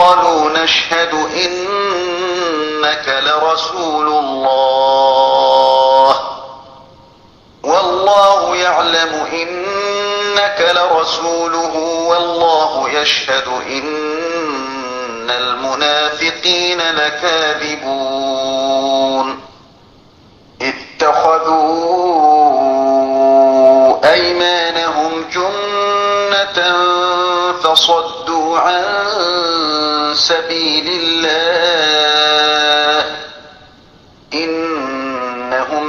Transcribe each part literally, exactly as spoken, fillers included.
قالوا نشهد إنك لرسول الله والله يعلم إنك لرسوله والله يشهد إن المنافقين لكاذبون اتخذوا أيمانهم جنة فصدوا عن سبيل الله إنهم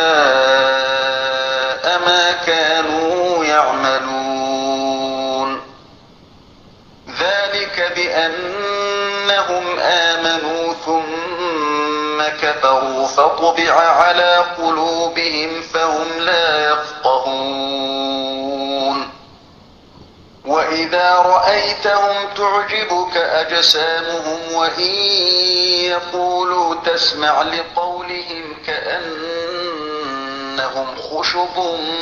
ساء ما كانوا يعملون ذلك بأنهم آمنوا ثم كفروا فطبع على قلوبهم فهم لا يفقهون وإذا رأيتهم تعجبك أجسامهم وإن يقولوا تسمع لقولهم كأنهم خشب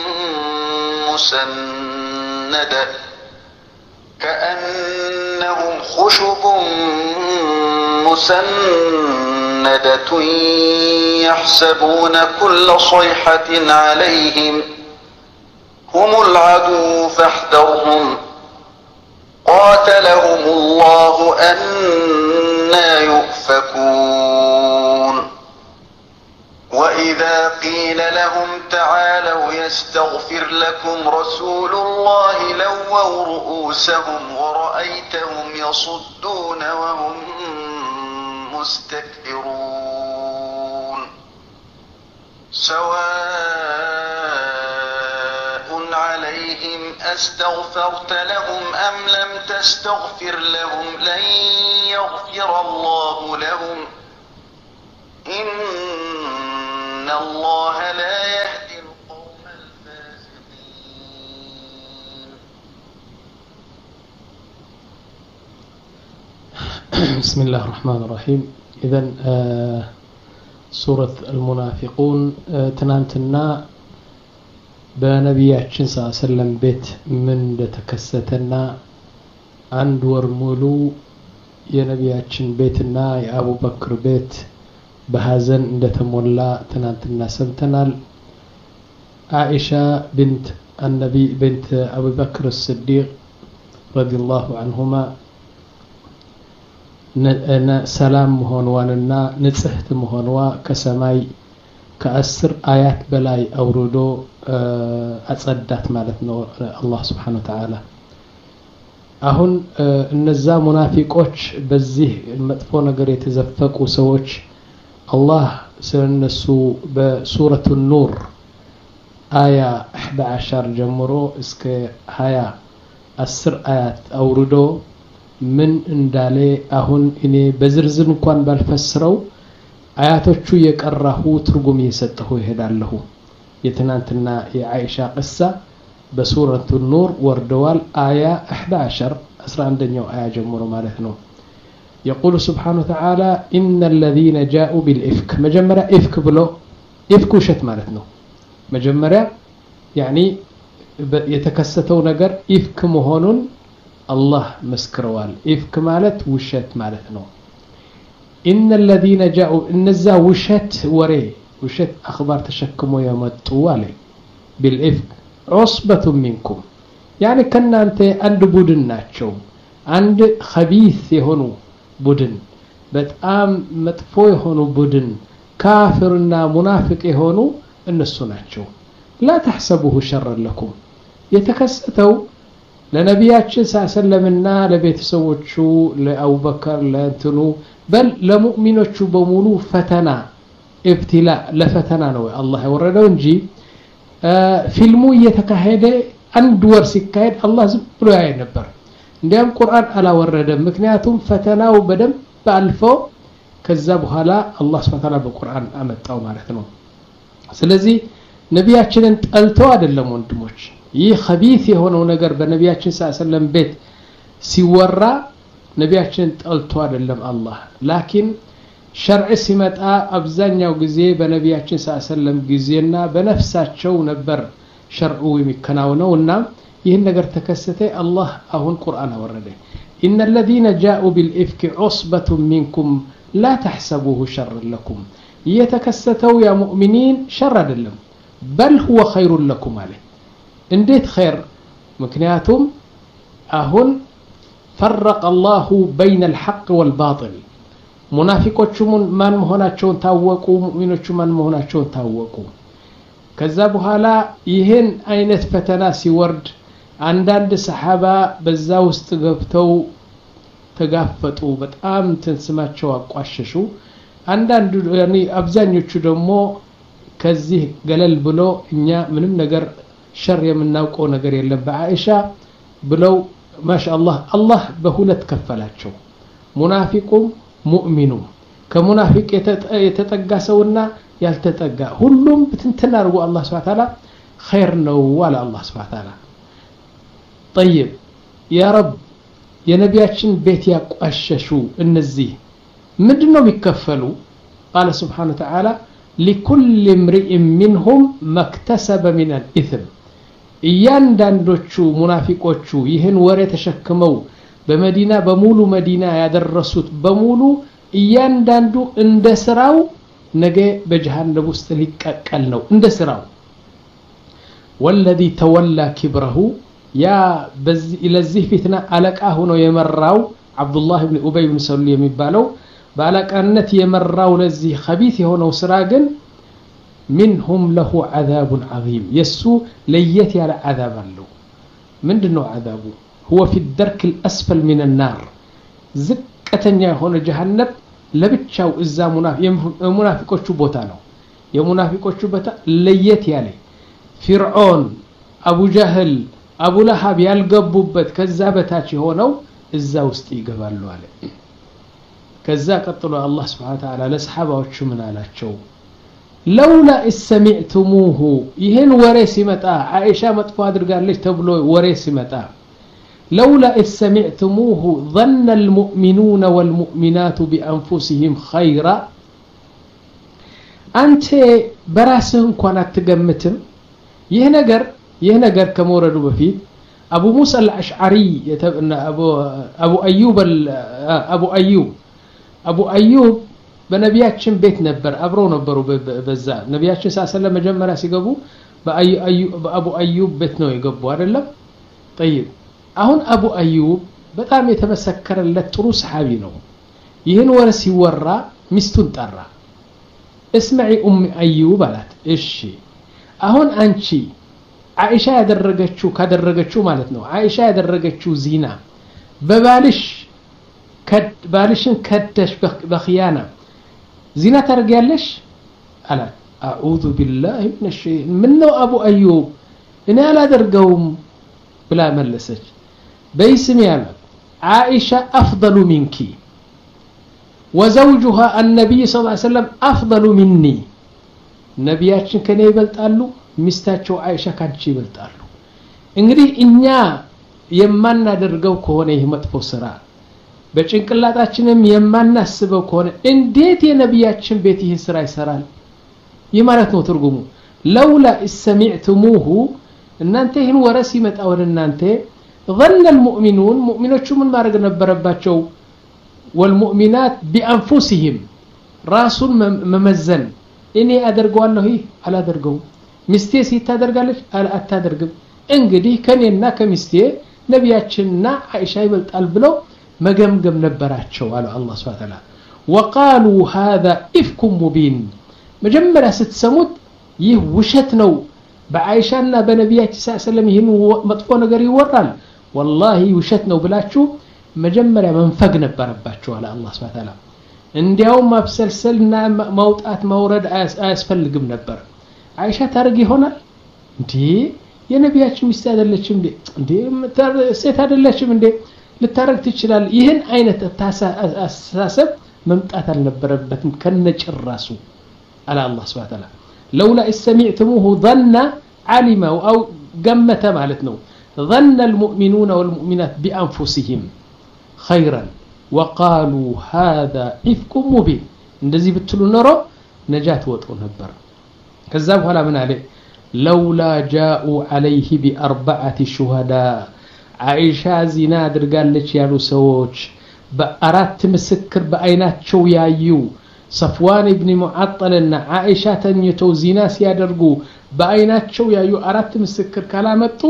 مسندة كأنهم خشب مسندة يحسبون كل صيحة عليهم هم العدو فاحذرهم قاتلهم الله أنى يؤفكون وإذا قيل لهم تعالوا يستغفر لكم رسول الله لووا رؤوسهم ورأيتهم يصدون وهم مستكبرون سواء عليهم أستغفرت لهم أم لم تستغفر لهم لن يغفر الله لهم إن الله لا يهدي القوم الفاسقين. بسم الله الرحمن الرحيم. إذن آه سورة المنافقون آه تنانتنا بنبياتنا صلى الله عليه وسلم بيت من تكستنا عند ورمولو يا نبياتنا بيتنا يا أبو بكر بيت بهازن እንደተሞላ ትናንትና ሰምተናል عائشة بنت النبي بنت أبي بكر الصديق رضي الله عنهما سلام مهونواننا نصحت مهونوا كسماي كأسر آيات بلاي أوردو أتصدت مالتنا الله سبحانه وتعالى አሁን እነዛ ሙናፊቆች በዚህ መጥፎ ነገር የተዘፈቁ ሰዎች الله سنسو بسورة النور آية إحدى عشر جمرو اسك هيا السر آيات أوردو من اندالي أهون إني بزرزن كوان بالفسرو آياتوچو يقرهو ترغم يسطهو يهدالهو يتنانتنا يا عائشة قصة بسورة النور وردوال آية إحدى عشر أسرع عندنا آية جمرو مالتنو يقول سبحانه وتعالى إن الذين جاءوا بالإفك مجمرة إفك بلو إفك وشت مالتنا مجمرة يعني يتكستو نجر إفك مهونون الله مسكروال إفك مالت وشت مالتنا إن الذين جاءوا النزا وشت وري وشت أخبار تشكموا يمتوا عليه بالإفك عصبة منكم يعني كنا أنت عند بودن ناتشو عند خبيث يهونو ቡድን በጣም መጥፎ የሆኑ ቡድን ካፍርና ሙናፊቅ የሆኑ እነሱ ናቸው لا تحسبوه شرا لكم የተከሰተው ለነቢያችን ሰለላሁና ለቤተሰቦቹ ለአቡበከር ለእንትኑ በል ለሙእሚኖቹ በሙሉ ፈተና ኢብቲላ ለፈተና ነው አላህ ያወረደው እንጂ ፊልሙ እየተካሄደ አንድ ወር ሲካሄድ አላህ ዝም ብሎ ያይ ነበር እንዲያም ቁርአን አላወረደም ምክንያቱም ፈተናው በደም ባልፎ ከዛ በኋላ አላህ Subhanahu Wa Ta'ala በቁርአን አመጣው ማለት ነው ስለዚህ ነቢያችንን ጠልተው አይደለም ወንድሞች ይህ خبيث የሆነው ነገር በነቢያችን ሰለላሁ ቤት ሲወራ ነቢያችንን ጠልተው አይደለም አላህ ላኪን ሸርዕ ሲመጣ አብዛኛው ጊዜ በነቢያችን ሰለላሁ ጊዜና በነፍሳቸው ነበር ሸርዑ የሚከናወነውና ይህን ነገር ተከሰተ አላህ አሁን ቁርአን አወረደ إن الذين جاءوا بالإفك عصبة منكم لا تحسبوه شر لكم يتكستوا يا مؤمنين شر لهم بل هو خير لكم عليه انديت خير مكنياتهم أهن فرق الله بين الحق والباطل منافقوቹም ማን መሆናቸውን ታወቁ ሙእሚኖቹ ማን መሆናቸውን ታወቁ ከዛ በኋላ ይሄን አይነት ፈተና ሲወርድ አንዳንድ ሰሃባ በዛ ውስጥ ገብተው ተጋፈጡ በጣም ተንስማቸው አቋሸሹ አንዳንዱ ያኒ አብዛኞቹ ደግሞ ከዚህ ገለል ብሎ እኛ ምንም ነገር ሸር የምናውቀው ነገር የለም በአኢሻ ብለው ማሻአላህ አላህ በሁለት ከፈላቸው ሙናፊቁም ሙእሚኑ ከሙናፊቅ የተጠጋ ሰውና ያልተጠጋ ሁሉም በትንተና አርጎ አላህ Subhanahu Wa Ta'ala خير ነው ወላ አላህ Subhanahu Wa Ta'ala طيب يا رب የነቢያችን ቤት ያቋሸሹ እነዚህ ምንድነው የሚከፈሉ قال سبحانه وتعالى لكل امرئ منهم ما اكتسب من الاثم እያንዳንዶቹ ሙናፊቆቹ ይህን ወሬ ተሸክመው በመዲና በሙሉ መዲና ያደረሱት በሙሉ እያንዳንዱ እንደ ስራው ነገ በጀሃነም ውስጥ ሊቀቀል ነው እንደ ስራው والذي تولى كبره يا ለዚህ ፊትና አለቃ ሆኖ የመራው አብዱላህ ኢብኑ ኡበይ ኢብኑ ሰሉል የሚባለው ባለቃነት የመራው ለዚህ خبيث የሆነው ስራ ግን منهم له عذاب عظيم يسو ليت على عذاب له ምንድነው عذابه هو في الدرك الأسفل من النار زكتنيا هنا جهنم لبتشاو إزا منافقوቹ ቦታ ነው የሙናፊቆቹ ቦታ ለየት ያለ فرعون أبو جهل أبو لهب ያልገቡበት ከዛ በታች ሆነው እዛ ውስጥ ይገባሉ አለ ከዛ ቀጥሎ አላህ Subhanahu Wa Ta'ala ለሰሃባዎቹ ምን አላቸው لولا اسمعتموه ይሄን ወሬ ሲመጣ አይሻ መጥፎ አድርጋለች ተብሎ ወሬ ሲመጣ لولا اسمعتموه ظن المؤمنون والمؤمنات بانفسهم خيرا አንተ በራስህ እንኳን አትገምትም ይሄ ነገር ይሄ ነገር ከመውረዱ በፊት አቡ ሙሳ አልአሽዓሪ የተብና አቡ አቡ አዩብ አቡ አዩብ አቡ አዩብ በነቢያችን ቤት ነበር አብረው ነበሩ በዛ ነቢያችን ሰለላሁ መጀመሪያ ሲገቡ በአቡ አዩብ ቤት ነው የገቡ አይደለም طيب አሁን አቡ አዩብ በጣም የተመሰከረለት ጥሩ ሰሃቢ ነው ይሄን ወረ ሲወራ ሚስቱን ጠራ እስማዒ ኡም አዩብ አላት እሺ አሁን አንቺ አይሻ ያደረገችው ካደረገችው ማለት ነው አይሻ ያደረገችው ዚና በባልሽ ባልሽን ከደሽ በኺያና ዚና ታርጊያለሽ አላት አዑዙ ቢላሂ ሚነሽ ሸይጣን ምነው አቡ አዩብ እኔ አላደርገውም ብላ መለሰች በይስም ያለ አይሻ አፍضل منك وزوجها النبي صلى الله عليه وسلم أفضل مني ነቢያችን ከኔ ይበልጣሉ ሚስታቸው አይሻ ካንቺ ይበልጣሉ እንግዲህ እኛ የማናደርገው ከሆነ ይህ መጥፎ ስራ በጭንቅላታችንም የማናስበው ከሆነ እንዴት የነቢያችን ቤት ይህ ስራ ይሰራል ይህ ማለት ነው ትርጉሙ لولا اسمعتموه እናንተ ይህን ወሬ ሲመጣ ወደ እናንተ ظن المؤمنون مؤمنዎቹ ምን ማድረግ ነበረባቸው والمؤمنات بانفسهم ራሱን መመዘን እኔ አደርገዋለሁ ይህ አላደርገው ሚስቴ ሲታደርጋለች አላታደርግም እንግዲህ ከኔና ከሚስቴ ነቢያችንና አይሻ ይበልጣል ብለው መገምገም ነበራቸው አለ አላህ Subhanahu Wa Ta'ala وقالوا هذا افك مبين መጀመሪያ ስትሰሙት ይህ ውሸት ነው በአይሻና በነቢያችን ሰለላሁ ዐለይሂ ወሰለም ይሄን መጥፎ ነገር ይወራል والله ውሸት ነው ብላችሁ መጀመሪያ መንፈግ ነበረባችሁ አለ አላህ Subhanahu Wa Ta'ala እንዲያው ማብሰልሰልና ማውጣት ማውረድ አያስፈልግም ነበር አይሻ ታርግ ይሆናል እንዴ የነቢያችን ሚስት አይደለችም እንዴ እንዴ ሴት አይደለችም እንዴ ልታረግ ትችላል ይሄን አይነት አስተሳሰብ መምጣት አልነበረበትም ከነጭራሱ على الله سبحانه وتعالى لولا استمعتموه ظن علم او قمت معناتنا ظن المؤمنون والمؤمنات بانفسهم خيرا وقالوا هذا افك مبين እንደዚህ ብትሉ ኖሮ ነጃት ወጡ ነበር ከዛ በኋላ ምን አለ لولا جاءوا عليه باربعه شهداء አይሻ ዚና አድርጋለች ያሉ ሰዎች በአራት ምስክር በአይናቸው ያዩ صفوان ابن معطل እና አይሻ ተኝተው ዚና ሲያደርጉ በአይናቸው ያዩ አራት ምስክር ካላመጡ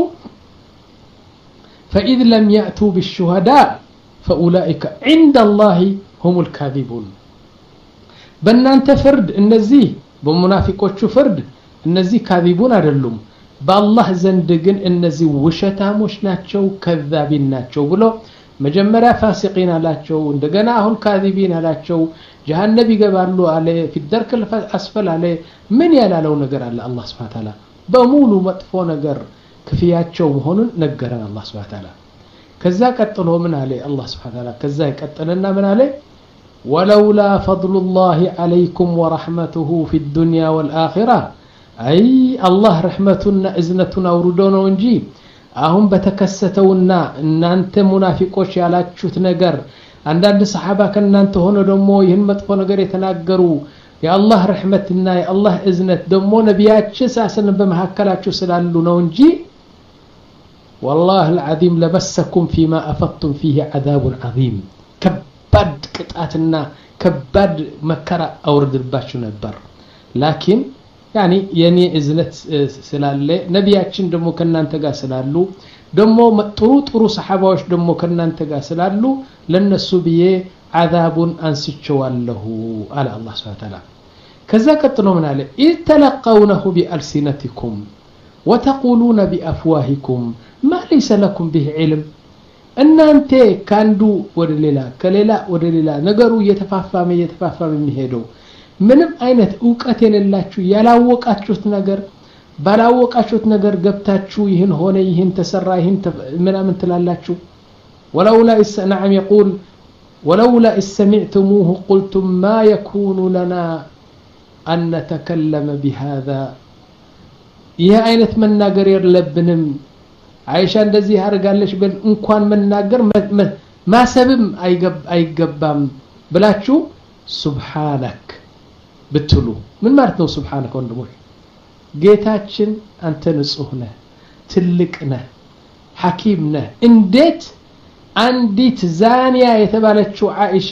فإذ لم يأتوا بالشهداء فأولئك عند الله هم الكاذبون በእናንተ ፍርድ እነዚህ በሙናፊቆቹ ፍርድ እነዚህ ካذبون አይደሉም በአላህ ዘንድ ግን እነዚህ ውሸታሞች ናቸው ከذابين ናቸው ብሎ መጀመሪያ ፋሲቂን አላቸው እንደገና አሁን ካذبين አላቸው جهنم ይገባሉ አለ في الدرك الاسفل አለ ምን ያላለው ነገር አለ አላህ Subhanahu Ta'ala በሙሉ መጥፎ ነገር ክፍያቸው መሆኑን ነገረን አላህ Subhanahu Ta'ala ከዛ ቀጥሎ ምን አለ አላህ Subhanahu Ta'ala ከዛ ይቀጥልና ምን አለ ولولا فضل الله عليكم ورحمته في الدنيا والآخرة أي الله رحمتنا إذنتنا وردونا ونجي أهم بتكستونا إن أنت منافقوش على تشوت نجر عندنا الصحابة كنا أنت هنا دمو يهمت فونا جري تناجروا يا الله رحمتنا يا الله إذنت دمو نبيات شساسا بمهكلات شو سلالنا ونجي والله العظيم لبسكم فيما أفضتم فيه عذاب عظيم كبد قطعتنا كبد مكر أورد الباشو نبر لكن يعني يعني إذنت سلالة نبياتشن دمو كنا نتقى سلالو دمو مطرو طرو صحاباوش دمو كنا نتقى سلالو لنسو بيه عذاب أنسيتشوال له على الله سبحانه وتعالى كذا كتنو من عليه إذ تلقونه بألسنتكم وتقولون بأفواهكم ما ليس لكم به علم أن أنت كاندو ودليلا كليلا ودليلا نقروا يتفافام يتفافام مهدو ምንም አይነት ዕውቀት የሌላችሁ ያላወቃችሁት ነገር ባላወቃችሁት ነገር ገብታችሁ ይህን ሆነ ይህን ተሰራ ይህን ምናምን ትላላችሁ ولولا نعم يقول ولولا سمعتموه قلتم ما يكون لنا أن نتكلم بهذا يا አይነት መናገር የለብንም አይሻ እንደዚህ አርጋለች በል እንኳን መናገር ማሰብም አይገባም ብላችሁ ሱብሃንክ ብትሉ ምን ማለት ነው ሱብሃንከ ወንድሞች ጌታችን አንተ ንጹህ ነህ ትልቅ ነህ ሐኪም ነህ እንዴት አንዲት ዛኒያ የተባለችው አይሻ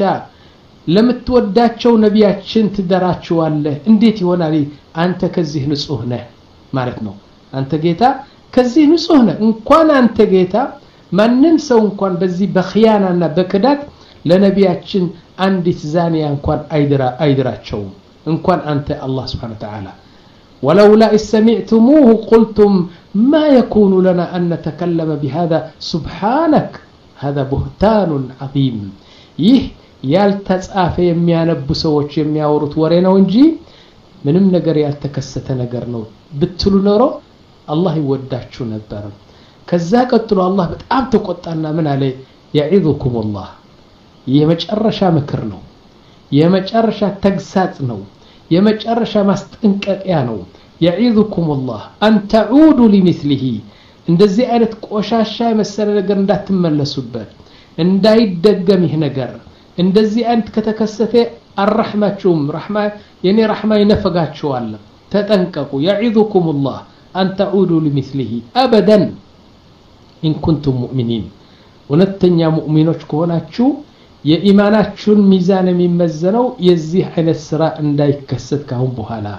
ለምትወዳቸው ነቢያችን ትደራቸዋለህ እንዴት ይሆናል አንተ ከዚህ ንጹህ ነህ ማለት ነው አንተ ጌታ ከዚህ ንጹህ ነህ እንኳን አንተ ጌታ ማንንም ሰው እንኳን በዚህ በኺያናና በክዳት ለነቢያችን አንዲት ዛኒያ እንኳን አይድራ አይድራቸው እንኳን አንተ አላህ Subhanahu Wa Ta'ala ولولا سمعتموه قلتم ما يكون لنا أن نتكلم بهذا سبحانك هذا بهتان عظيم ይህ ያልተጻፈ የሚያነቡ ሰዎች የሚያወሩት ወሬ ነው እንጂ ምንም ነገር ያልተከሰተ ነገር ነው ብትሉ ኖሮ አላህ ይወዳችሁ ነበር ከዛ ቀጥሎ አላህ በጣም ተቆጣና ምን አለ يعظكم الله የመጨረሻ ምክር ነው የመጨረሻ ተግሳጽ ነው የመጨረሻ ማስጠንቀቂያ ነው يعظكم الله أن تعودوا لمثله እንደዚህ አይነት ቆሻሻ የመሰለ ነገር እንዳትመለሱበት እንዳይደገም ይህ ነገር እንደዚህ አይነት ከተከሰተ الرحمتكم رحمه يعني رحمه ينفقاچዋል ተጠንቀቁ يعظكم الله أن تعودوا لمثله أبدا إن كنتم مؤمنين ወነተኛ ሙእሚኖች ከሆናችሁ የኢማናችሁን ሚዛን የሚመዘነው የዚህ አይነት ስራ እንዳይከሰት ካሁን በኋላ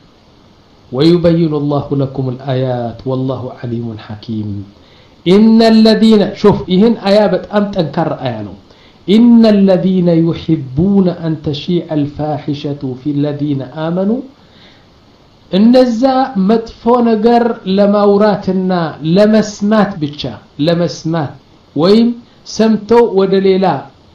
ويبين الله لكم الآيات والله عليم حكيم إن الذين شوف إهن آيات بتأم تنكر آيانو إن الذين يحبون أن تشيع الفاحشة في الذين آمنوا النزا مدفو نجر لموراتنا لمسمات بتشا لمسمات ويم سمتو ودليلا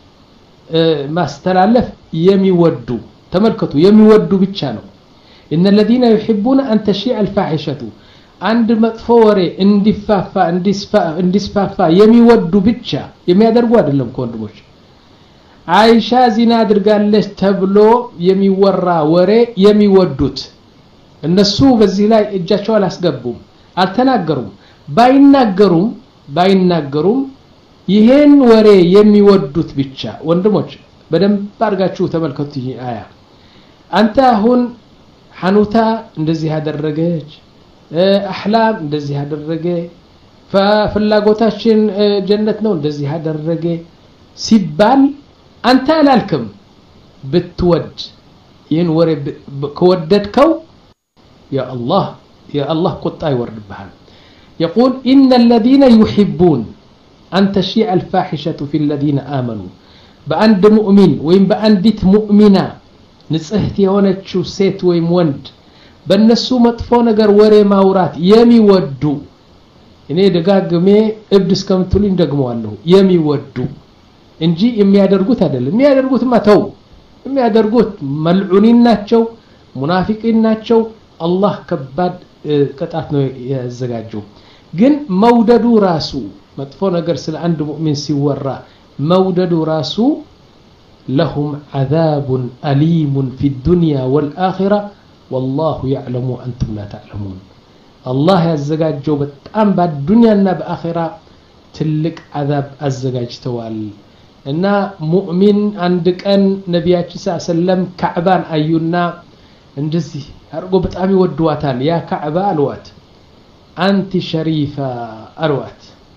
ما استلالف يميودو تملكتوا يميودو بتشانو إن الذين يحبون أن تشيع الفاحشة عند مطفوري اندفافا اندسفافا يميودو بتشا يميادرقوا أدلهم كوندموش عايشة زنا درقالش تبلو يميورا وري يميودوت النسو بزي لا اجاشوا الاسقبهم التناقرهم بايناقرهم بايناقرهم ይሄን ወሬ የሚወዱት ብቻ ወንድሞች በደም ባርጋችሁ ተመልከቱ ይሄ አያ አንተ አሁን ሐኑታ እንደዚህ ያደረገች አህላም እንደዚህ ያደረገ فፍላጎታችን ጀነት ነው እንደዚህ ያደረገ ሲባል አንተ አላልክም ብትወድ ይህን ወሬ ከወደድከው يا الله يا الله ቁጣ ይወርድብሃል يقول إن الذين يحبون أن تشيع الفاحشة في الذين آمنوا بأند مؤمن وين بأندت مؤمنة ንጽህት የሆነችው ሴት ወይም ወንድ በእነሱ መጥፎ ነገር ወሬ ማውራት የሚወዱ እኔ ደጋግሜ እብድ እስከምትሉኝ ደግመዋለሁ የሚወዱ እንጂ የሚያደርጉት አይደለም የሚያደርጉት ማተው የሚያደርጉት መልዑኒን ናቸው ሙናፊቂን ናቸው አላህ ከባድ ቅጣት ነው ያዘጋጀው ግን መውደዱ ራሱ መጥፎ ነገር ስለ አንድ ሙእሚን ሲወራ መውደዱ ራሱ لهم عذاب أليم في الدنيا والآخرة والله يعلم وأنتم لا تعلمون الله يزجاجو بتأم بالدنيا والآخرة تلك عذاب الزجاجتوال إن مؤمن عندك أن نبيك صلى الله عليه وسلم كعبان أيونا اندزي هرقو بتأمي ودواتان يا كعبة الوات أنت شريفة الوات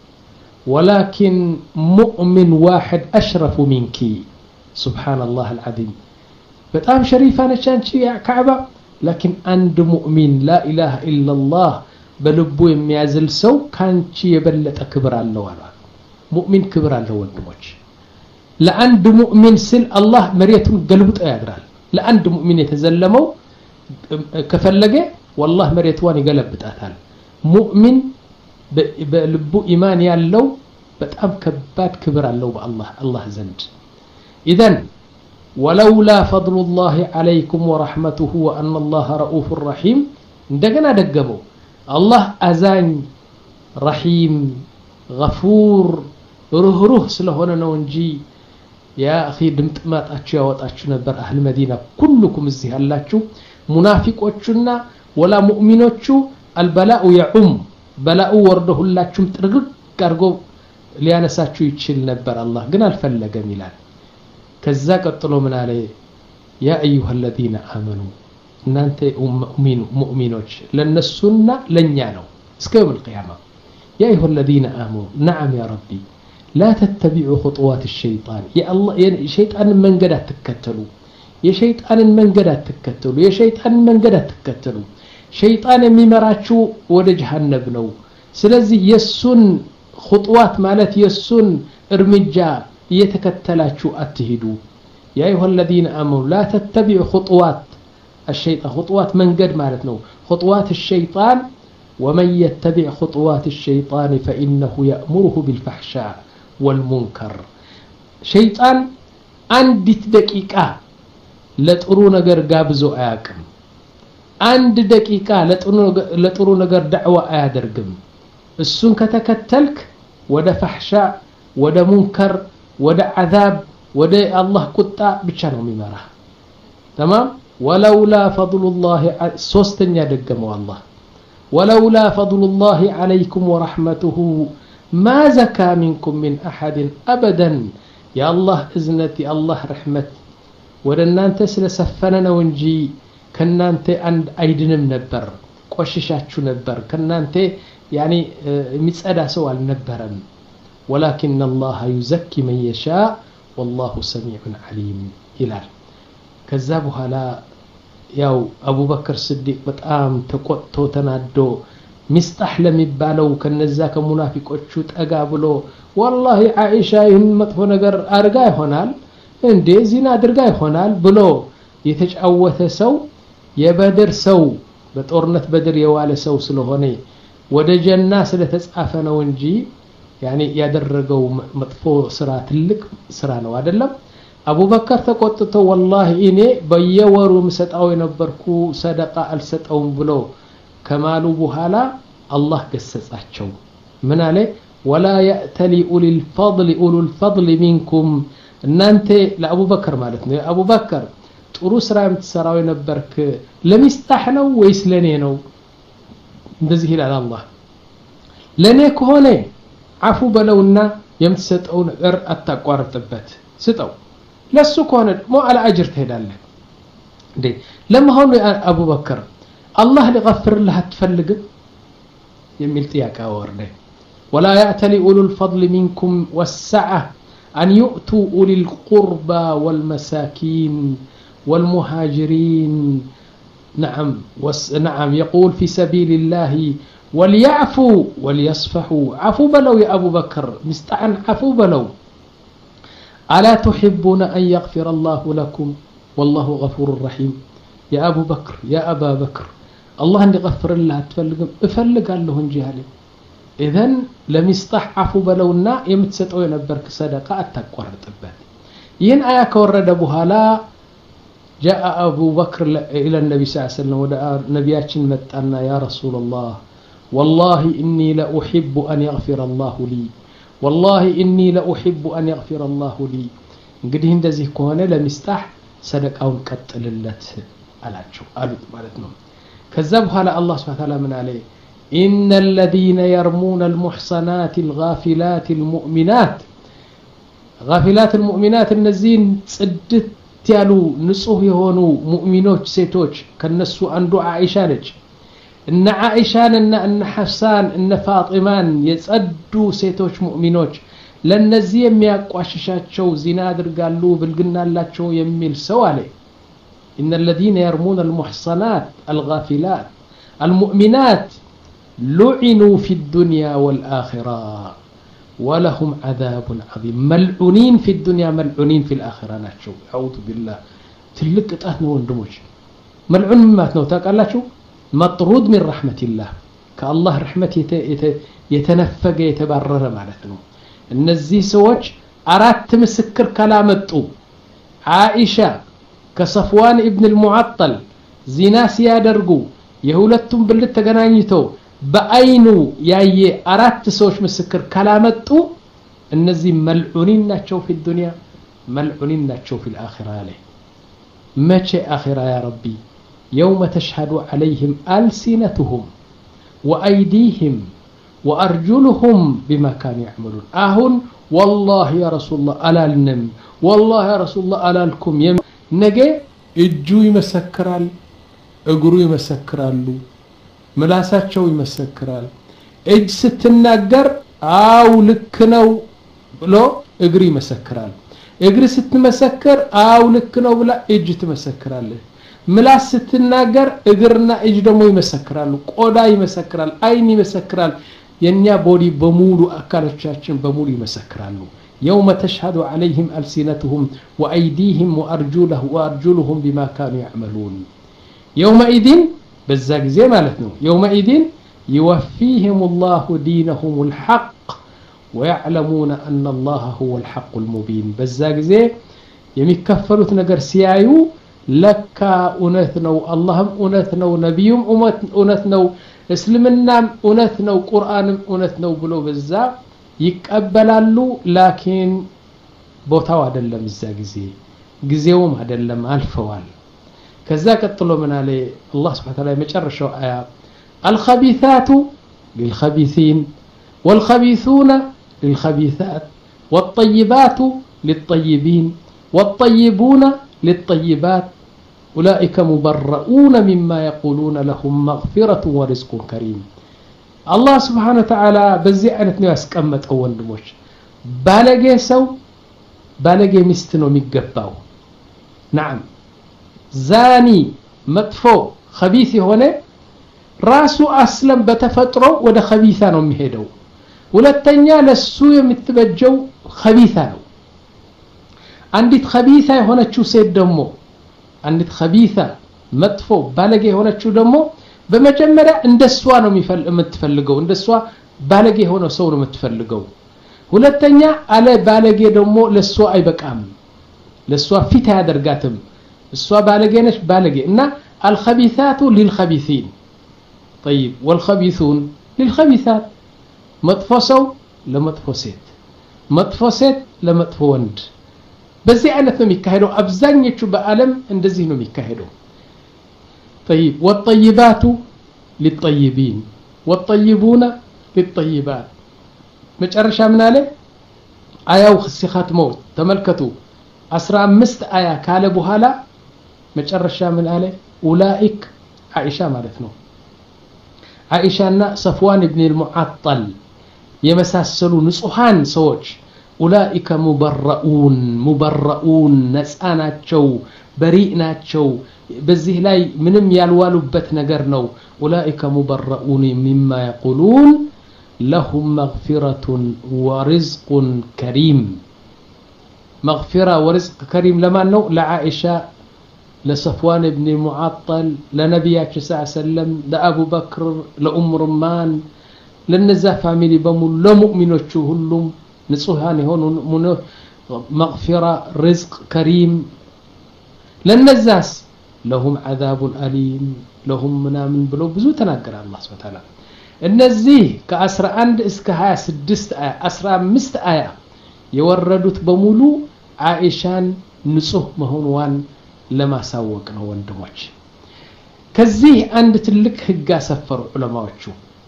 ولكن مؤمن واحد أشرف منك سبحان الله العظيم بتأم شريفة نشانشي يا كعبة لكن عند مؤمن لا إله إلا الله بلبو يميازل سو كانشي يبلت كبر الله مؤمن كبر الله والنموش لعند مؤمن سل الله مريتهم قلبت أيادرال لعند مؤمن يتزلموا كفلقه والله مريتواني قلبت أثال مؤمن بلبو إيمان يالله بتأم كبات كبر الله بالله الله زند إذن ولولا فضل الله عليكم ورحمته وأن الله رؤوف رحيم دقنا دقمو الله أزان رحيم غفور رهره سلهونا نونجي يا أخي دمت ما تأتشي وتأتشي نبر أهل المدينة كلكم الزهال لاتشو منافق وتشنا ولا مؤمن وتشو البلاء يعم بلاء ورده لاتشو مترقق كارقو ليانا ساتشو يتشل نبر الله قنا الفلق ميلان كذا قتلوا من عليه يا أيها الذين آمنوا نانت مؤمن مؤمنوش لأن السنة لن يعنوا اسكيوم القيامة يا أيها الذين آمنوا نعم يا ربي لا تتبعوا خطوات الشيطان يا الله يا شيطان من قد تكتلوا يا شيطان من قد تكتلوا يا شيطان من قد تكتلوا شيطان ميمراتشو ولا جهنم نو سلازي يسن خطوات مالت يسن ارمجا يتكتلاتشو أتهدو يا أيها الذين آمنوا لا تتبعوا خطوات الشيطان خطوات من قد مالتنا خطوات الشيطان ومن يتبع خطوات الشيطان فإنه يأمره بالفحشاء والمنكر شيطان عند دقيقة لترو نجر قابزو آكم عند دقيقة لترو نجر دعوة آدرقم السن كتكتلك ودا فحشاء ودا منكر ودا عذاب ودا الله قطع بشانه ممره تمام ولولا فضل الله سوستن يدقموا الله ولولا فضل الله عليكم ورحمته ما زكى منكم من أحد أبدا يا الله إذنتي الله رحمت ودنا أنت سلسفننا ونجي كنا أنت عند أيدنا منبر قوششاتشو نبر كنا أنت يعني متسألة سؤال نبرا ولكن الله يزكي من يشاء والله سميع عليم إلى كذبها لا ያው አቡበከር ስዲቅ በጣም ተቆጥቶ ተናዶ ሚስጣህለም ይባለው ከነዛ ከሙናፊቆቹ ጠጋ ብሎ والله አይሻ ይህን መጥፎ ነገር አርጋ ይሆናል እንዴ ዚና አድርጋ ይሆናል ብሎ የተጫወተ ሰው የበድር ሰው በጦርነት በድር የዋለ ሰው ስለሆነ ወደ ጀና ስለተጻፈ ነው እንጂ ያኒ ያደረገው መጥፎ ስራ ትልቅ ስራ ነው አይደለም أبو بكر تقطته والله إني بيورو مسطاو ينبركو صدقة السطاوم بلو كمالو بحالا الله قسصاچو من عليه ولا يأتلي أولي الفضل أولو الفضل منكم እናንተ ለአቡ በከር ማለት ነው አቡ በከር ጥሩ ስራ የምትሰራው የነበርክ ለሚስጣህ ነው ወይስ ለኔ ነው እንደዚህ ይላል አላህ ለኔ ከሆነ አፉ በለውና የምትሰጠው ነገር አታቋርጥበት ስጠው ለሱ ከሆነ ሞ على اجر ትሄዳለህ እንዴ ለማሆኑ አቡ በከር አላህ ሊغفر لها ትፈልግ የሚል ጥያቄ ወርደ ولا يأتل أولو الفضل منكم والسعة أن يؤتوا أولي القربى والمساكين والمهاجرين نعم وس نعم يقول في سبيل الله وليعفوا وليصفحوا عفوا بلو يا أبو بكر مستعن عفوا بلو ألا تحبون أن يغفر الله لكم والله غفور رحيم يا أبو بكر يا أبا بكر الله أن يغفر الله تفلق افلق الله انجهالي إذن لم يستح عفوا بلونا يمتسطو ينبرك صدقة أتقورت البات ين آية كورد أبوها لا جاء أبو بكر إلى النبي صلى الله عليه وسلم ودعا نبياتنا متأنا يا رسول الله والله إني لأحب أن يغفر الله لي والله إني لأحب أن يغفر الله لي እንግዲህ እንደዚህ ከሆነ ለሚስጣህ ሰደቃውን ቀጥልለት አላቸው አሉት ማለት ነው ከዛ በኋላ አላህ Subhanahu Wa Ta'ala ምን አለ إن الذين يرمون المحصنات الغافلات المؤمنات غافلات المؤمنات النزين ጽድት ያሉ ንጹህ የሆኑ ሙእሚኖች ሴቶች ከነሱ አንዱ አይሻ ነች እነ አይሻንና እነ ሐፍሳን እነ ፋጢማን የጸዱ ሴቶች ሙእሚኖች ለነዚህ የሚያቋሽሻቸው ዚና አድርጋሉ ብልግናላቸው የሚል ሰው አለ إن الذين يرمون المحصنات الغافلات المؤمنات لعنوا في الدنيا والآخرة ولهم عذاب عظيم ملعونين في الدنيا ملعونين في الآخرة نحشو أعوذ بالله تلك قطعتنا وندموش ملعون ماتنا وتاقالاتشو مطرود من رحمة الله كالله رحمة يتنفق يتبرر معناتنا النزي سوج أرات مسكر كلامتو عائشة كصفوان ابن المعطل زنا سيادرقو يهولتهم بالله تقنانيتو بأينو ياي أرات سوج مسكر كلامتو النزي ملعونين ناتشو في الدنيا ملعونين ناتشو في الآخرة عليه ماشي آخرة يا ربي يوم تشهد عليهم ألسنتهم وأيديهم وأرجلهم بما كانوا يعملون أهون والله يا رسول الله ألا النم والله يا رسول الله ألا لكم يم نجي الجو يمسكرال اقرو يمسكرالو ملاساتشو يمسكرال اج ستناقر أو لكنو لو اقري يمسكرال اقري ستمسكر أو لكنو بلا اج تمسكرال ملاس ستناقر اقرنا اج دمو يمسكرالو قودا يمسكرال اين يمسكرال ينيا بودي بمولو أكالتشاتشن بمولو يمسكرالو يوم تشهد عليهم ألسنتهم وأيديهم وأرجله وأرجلهم بما كانوا يعملون يومئذ بالزاق زي مالتنا يومئذ يوفيهم الله دينهم الحق ويعلمون أن الله هو الحق المبين بالزاق زي يمكفلوا نقر سيايو لك أنثنو اللهم أنثنو نبيهم أنثنو እስልምናም እውነት ነው ቁርአንም እውነት ነው ብሎ በዛ ይቀበላሉ ላኪን ቦታው አይደለም እዛ ጊዜ ጊዜውም አይደለም አልፈዋል ከዛ ቀጥሎ ምን አለ አላህ Subhanahu Wa Ta'ala መጨረሻው አያ الخبيثات للخبيثين والخبيثون للخبيثات والطيبات للطيبين والطيبون للطيبات أولئك مبرؤون مما يقولون لهم مغفرة ورزق كريم الله سبحانه وتعالى بزي أنت ناس كمت أول دموش بالغي سو بالغي مستنو ميقباو نعم زاني مطفو خبيثي هنا راسو أسلم بتفترو وده خبيثانو مهدو ولتنيا لسو يمتبجو خبيثانو عندي خبيثة هنا تشو سيد دمو عندت خبيثة مطفو بالغي هنا تشو دمو بمجمرة اندسوا نو متفلقو اندسوا بالغي هنا سو نو متفلقو ሁለተኛ አለ ባለጌ ደግሞ ለሷ አይበቃም ለሷ ፊት ያደርጋትም እሷ ባለጌ ነች ባለጌ እና الخبيثات للخبيثين طيب والخبيثون للخبيثات مطفو سو لمطفو ሴት መጥፎ ሴት ለመጥፎ ወንድ በዚህ አይነት ነው የሚካሄደው አብዛኞቹ በአለም እንደዚህ ነው የሚካሄደው طيب والطيبات للطيبين والطيبون للطيبات መጨረሻ ምን አለ አያው ሲኻት ሞት ተመልከቱ አስራ አምስት አያ ካለ በኋላ መጨረሻ ምን አለ ኡላኢክ አይሻ ማለት ነው አይሻና ሰፍዋን ኢብኑ አልሙዓጠል የመሳሰሉ ንጹሃን ሰዎች ኡላኢከ ሙበረኡን ሙበረኡን ነፃናቸው በሪእናቸው በዚህ ላይ ምንም ያልዋሉበት ነገር ነው ኡላኢከ ሙበረኡን ሚማ يقولون لهم مغفرة ورزق كريم مغفرة ورزق كريم لما نو لعائشة لصفوان بن معطل لنبيات صلى الله عليه وسلم لأبو بكر لأم رمان لنزا فاميلي بمو لمؤمنوቹ ሁሉም ንጹሃን የሆኑ مغفرة رزق كريم لنزاس لهم عذاب أليم لهم منامن ብሎ ብዙ ተናገረ አላህ Subhanahu Wa Ta'ala እነዚህ ከ11 እስከ ሃያ ስድስት አያ አስራ አምስት አያ የወረዱት በሙሉ አይሻን ንጹህ መሆኗን ለማሳወቅ ነው ወንድሞች ከዚህ አንድ ትልቅ ህግ አሰፈሩ ዑለማዎቹ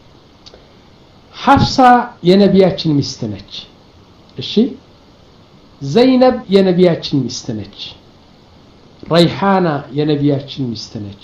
ሐፍሳ የነቢያችን ሚስት ነች እሺ ዘይነብ የነቢያችን ሚስት ነች ረይሃና የነቢያችን ሚስት ነች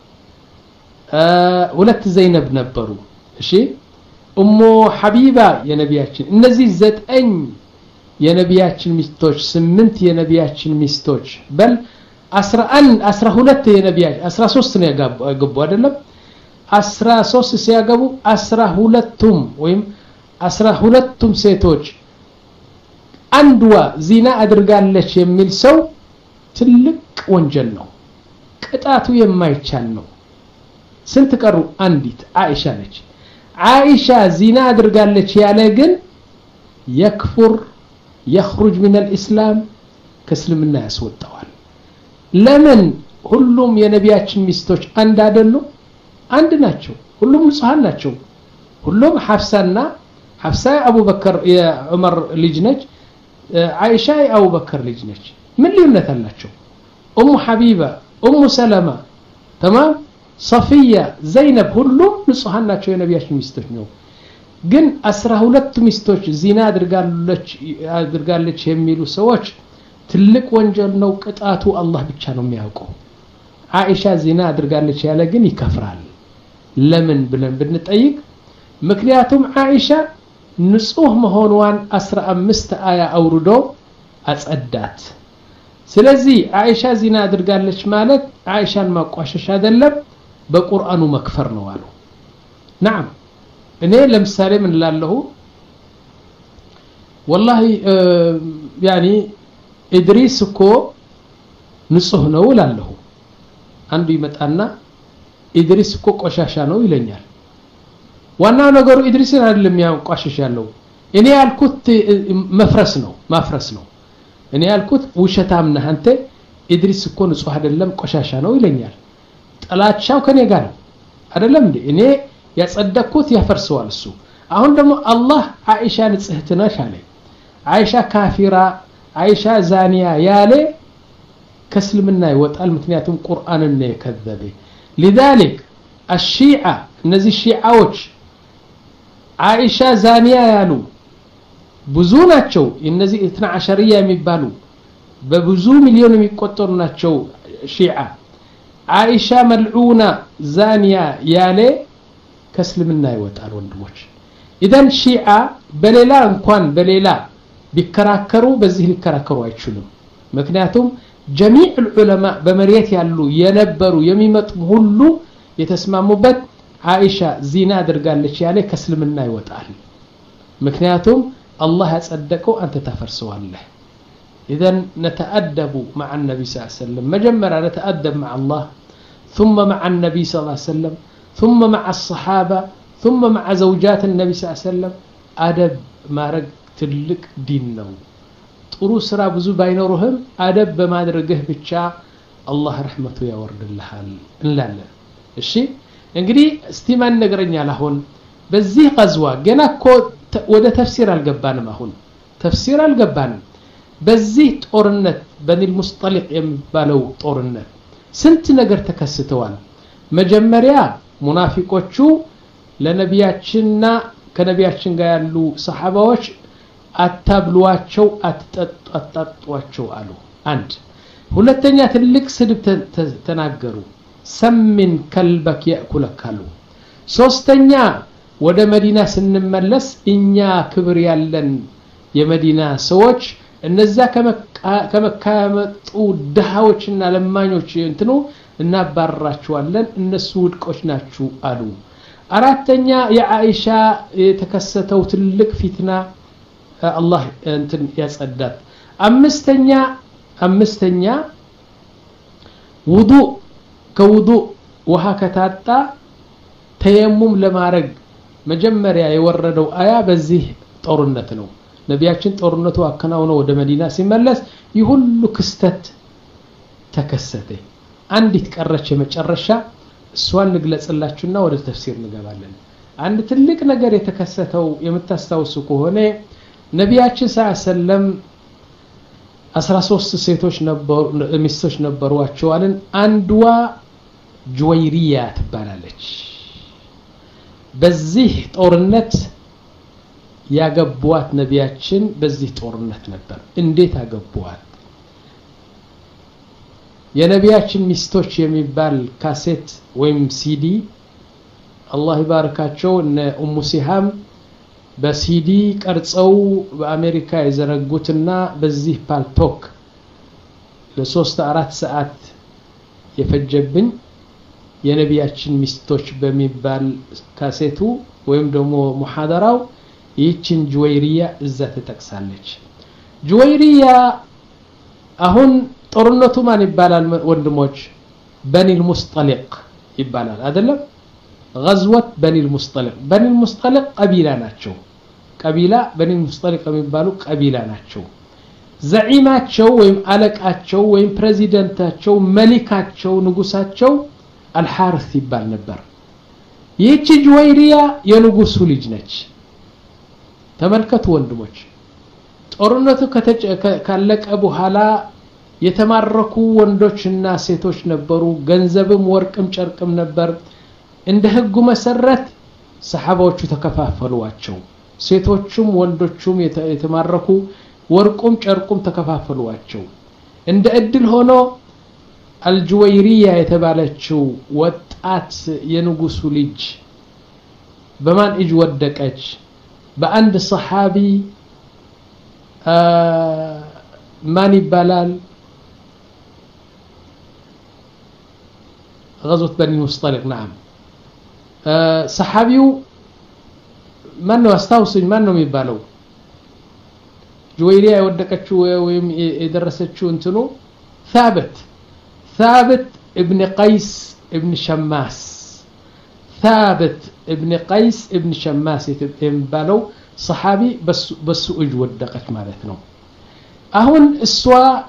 ሁለት ዘይነብ ነበሩ እሺ ኡሙ ሐቢባ የነቢያችን እነዚህ ዘጠኝ የነቢያችን ሚስቶች ስምንት የነቢያችን ሚስቶች በል አስራ አንድ አስራ ሁለት የነቢያችን አስራ ሶስት ነው ያገቡ አይደለም አስራ ሶስት ሲያገቡ አስራ ሁለቱም ወይም አስራ ሁለቱም ሴቶች አንድዋ ዚና አድርጋለች የሚል ሰው ትልቅ ወንጀል ነው ቅጣቱ የማይቻል ነው ስንት ቀሩ አንዲት አይሻ ነች አይሻ ዚና አድርጋለች ያለ ግን يكفر يخرج من الاسلام ከእስልምና ያስወጣዋል ለምን ሁሉም የነቢያችን ሚስቶች አንድ አይደሉ አንድ ናቸው ሁሉም ንጹሃን ናቸው ሁሉም ሐፍሳና ሐፍሳ አቡበከር የዑመር ልጅ ነች አይሻ የአቡበከር ልጅ ነች ምን ልዩነት አላቸው ኡሙ ሐቢባ ኡሙ ሰለማ تمام صفية زينب ሁሉም ንጹሃን ናቸው የነቢያችን ሚስቶች ነው ግን አስራ ሁለት ሚስቶች ዚና አድርጋለች አድርጋለች የሚሉ ሰዎች ትልቅ ወንጀል ነው ቅጣቱ አላህ ብቻ ነው የሚያውቀው አይሻ ዚና አድርጋለች ያለ ግን ይከፍራል ለምን ብለን ብንጠይቅ ምክንያቱም አይሻ ንጹህ መሆኗን አስራ አምስት አያ አውርዶ አጸዳት ስለዚህ አይሻ ዚና አድርጋለች ማለት አይሻን ማቋሸሽ አይደለም በቁርአኑ መክፈር ነው አሉ نعم እኔ ለምሳሌ ምን ላለሁ والله يعني ኢድሪስ እኮ ንጹህ ነው ላለሁ አንዱ ይመጣና ኢድሪስ እኮ ቆሻሻ ነው ይለኛል ዋናው ነገሩ ኢድሪስን አይደለም ያቋሽሽ ያለው እኔ ያልኩት መፍረስ ነው ማፍረስ ነው እኔ ያልኩት ውሸታም ነህ አንተ ኢድሪስ እኮ ንጹህ አይደለም ቆሻሻ ነው ይለኛል ጠላቻው ከኔ ጋር አይደለም እንዴ እኔ ያጸደቅኩት ያፈርሰዋል እሱ አሁን ደግሞ አላህ አይሻ ንጽህት ነሽ አለ አይሻ ካፊራ አይሻ ዛኒያ ያለ ከእስልምና ይወጣል ምክንያቱም ቁርአንን ነው የከዘበ لذلك الشيعة እነዚህ ሺዓዎች አይሻ ዛኒያ ያሉ ብዙ ናቸው እነዚህ اثنا عشرية የሚባሉ በብዙ ሚሊዮን የሚቆጠሩ ናቸው ሺዓ አይሻ መልዑና ዛኒያ ያለ ከእስልምና ይወጣል ወንድሞች ኢዳን ሺዓ በሌላ እንኳን በሌላ ቢከራከሩ በዚህ ሊከራከሩ አይችሉም ምክንያቱም جميع العلماء በመሪያት ያሉ የነበሩ የሚመጡ ሁሉ የተስማሙበት አይሻ ዚና አድርጋለች ያለ ከእስልምና ይወጣል ምክንያቱም አላህ ያጸደቀው አንተ ታፈርሰዋለህ اذا نتادب مع النبي صلى الله عليه وسلم مجمرا نتادب مع الله ثم مع النبي صلى الله عليه وسلم ثم مع الصحابه ثم مع زوجات النبي صلى الله عليه وسلم ادب ማረግ ትልቅ ዲን ነው ጥሩ ስራ ብዙ ባይኖርህም አደብ በማድረግህ ብቻ አላህ ረህመቱ ያወርድልሃል እንላለን እሺ እንግዲህ እስቲ ማን ነገረኛል አሁን በዚህ ቀዝዋ ገና እኮ ወደ ተፍሲር አልገባንም አሁን ተፍሲር አልገባንም በዚህ ጦርነት በኒል ሙስጠሊቅ የሚባለው ጦርነት ስንት ነገር ተከስተዋል መጀመሪያ ሙናፊቆቹ ለነቢያችንና ከነቢያችን ጋር ያሉ ሰሃባዎች አታብሏቸው አትጠጣጧቸው አሉ አንድ ሁለተኛ ትልቅ ስድብ ተናገሩ ሰምን ከልበክ ያኩለካሉ ሶስተኛ ወደ መዲና ስንመለስ እኛ ክብር ያለን የመዲና ሰዎች እነዛ ከመካ የመጡ ድሃዎችና ለማኞች እንትኑ እናባራቸዋለን እነሱ ውድቆች ናቸው አሉ አራተኛ የአኢሻ የተከሰተው ትልቅ ፊትና አላህ እንትን ያጸዳት አምስተኛ አምስተኛ ውዱእ ከውዱእ ውሃ ከታጣ ተየሙም ለማድረግ መጀመሪያ የወረደው አያ በዚህ ጦርነት ነው ነቢያችን ጦርነቱ አከናውነው ወደ መዲና ሲመለስ ይሁሉ ክስተት ተከሰተ አንዲት ቀረች የመጨረሻ እሷን ልግለጽላችሁና ወደ ተፍሲር እንገባለን አንድ ትልቅ ነገር የተከሰተው የምታስታውሱ ከሆነ ነቢያችን ሰለላሁ አስራ ሶስት ሴቶች ነበሩ ሚስቶች ነበሯቸው አለን አንድዋ ጁወይሪያ ትባላለች በዚህ ጦርነት ያገቧት ነቢያችን በዚህ ጦርነት ነበር እንዴት አገቧት የነቢያችን ሚስቶች የሚባል ካሴት ወይም ሲዲ አላህ ይባርካቸው እነ ኡሙ ሲሃም በሲዲ ቀርጸው በአሜሪካ የዘረጉትና በዚህ ፓልቶክ ለሶስት አራት ሰዓት የፈጀብኝ የነቢያችን ሚስቶች በሚባል ካሴቱ ወይም ደግሞ ሙሐደራው ይችን ጁወይሪያ እዛ ተጠቅሳለች ጁወይሪያ አሁን ጦርነቱ ማን ይባላል ወንድሞች በኒ المصطلق ይባላል አይደለም غزوه بني المصطلق بني المصطلق ቀቢላ ናቸው ቀቢላ በኒ المصطلق የሚባሉ ቀቢላ ናቸው ዘዒማቸው ወይም አለቃቸው ወይም ፕሬዚዳንታቸው መሊካቸው ንጉሳቸው አልሐርስ ይባል ነበር ይህች ጁወይሪያ የንጉሱ ልጅ ነች ተመልከቱ ወንድሞች ጦርነቱ ካለቀ በኋላ የተማረኩ ወንዶችና ሴቶች ነበሩ ገንዘብም ወርቅም ጨርቅም ነበር እንደ ህጉ መሰረት ሰሃባዎቹ ተከፋፈሉዋቸው ሴቶቹም ወንዶቹም የተማረኩ ወርቁም ጨርቁም ተከፋፈሉዋቸው እንደ እድል ሆኖ አልጁወይሪያ የተባለችው ወጣት የንጉሱ ልጅ በማን እጅ ወደቀች በአንድ ሰሃቢ ማን ይባላል غزوة بني المصطلق نعم صحابيو ማን ነው አስታውሱኝ ማን ነው የሚባለው ጁወይሪያ የወደቀችው ወይም የደረሰችው እንትኑ ثابت ثابت ابن قيس ابن شماس ثابت ابن قيس ابن شماس የሚባለው صحابي بس بس እጅ ወደቀች ማለት ነው አሁን እሷ